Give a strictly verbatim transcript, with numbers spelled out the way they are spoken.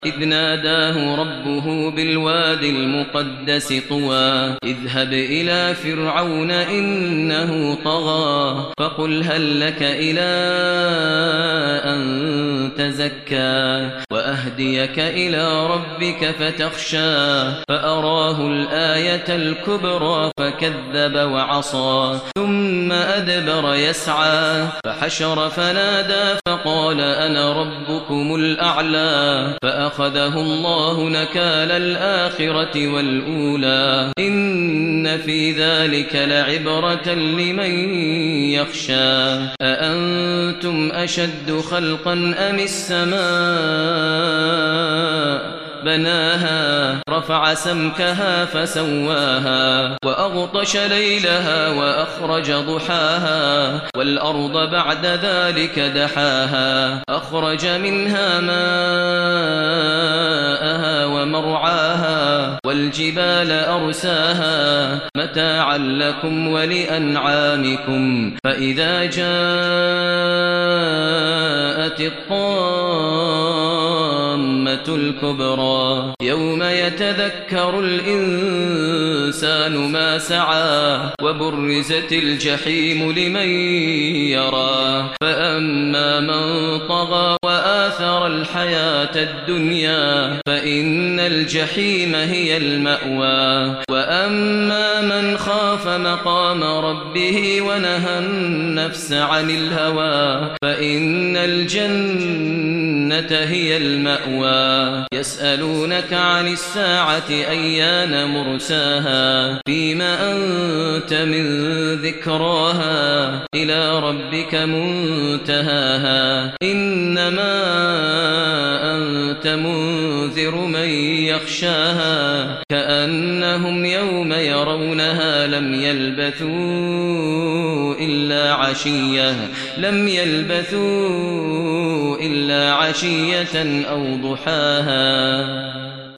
إذ ناداه ربه بالوادي المقدس طوى اذهب إلى فرعون إنه طغى فقل هل لك إلى أن تزكى وأهديك إلى ربك فتخشى فأراه الآية الكبرى فكذب وعصى ثم أدبر يسعى فحشر فنادى فقال أنا ربكم الأعلى فأخذه الله نكال الآخرة والأولى إن في ذلك لعبرة لمن يخشى أأنتم أشد خلقا أم السماء بناها رفع سمكها فسواها وأغطش ليلها وأخرج ضحاها والأرض بعد ذلك دحاها أخرج منها ماءها ومرعاها والجبال أرساها متاعا لكم ولأنعامكم فإذا جاءت الطامة الكبرى يوم يتذكر الإنسان ما سعى وبرزت الجحيم لمن يرى فأما من طغى وآثر الحياة الدنيا فإن الجحيم هي المأوى وأما من خاف مقام ربه ونهى النفس عن الهوى فإن الجنة هي المأوى يسألونك عن الساعة أيان مرساها فيما أنت من ذكراها إلى ربك منتهاها إنما أنت منذر من يخشاها كأنهم يوم يرونها لم يلبثوا إلا عشية لم يلبثوا إلا عشية أو ضحاها.